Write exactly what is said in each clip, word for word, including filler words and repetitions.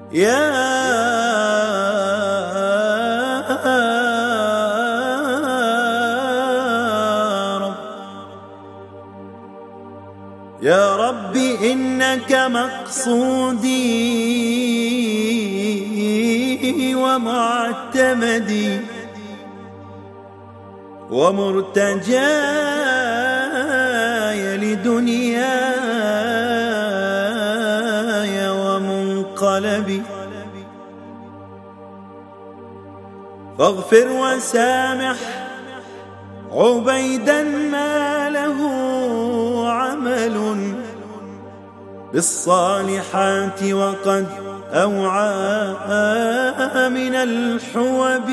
يا رب يا رب إنك مقصودي ومعتمدي ومرتجاي لدنياي ومنقلبي، فاغفر وسامح عبيدا ما له عمل بالصالحات وقد أوعى من الحوب،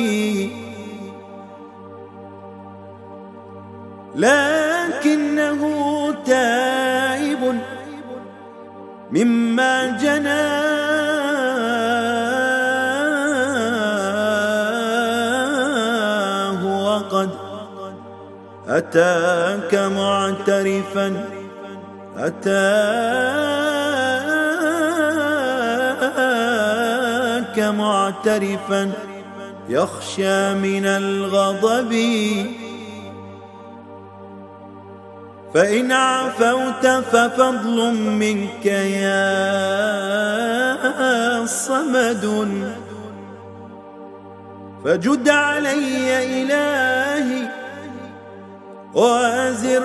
لكنه تائب مما جناه وقد أتاك معترفا أتاك معترفا يخشى من الغضب، فإن عفوت ففضل منك يا صمد، فجد علي إلهي وأزر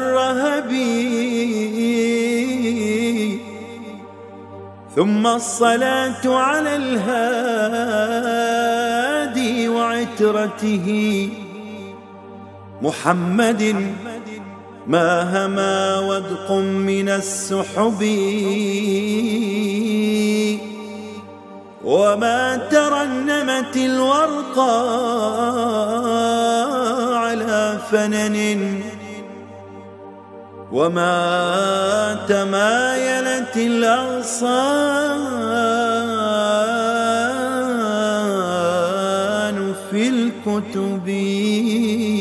رهبي، ثم الصلاة على الهادي وعترته محمد، ما هما ودق من السحب وما ترنمت الورقى على فنن، وما تمايلت الأغصان في الكتب.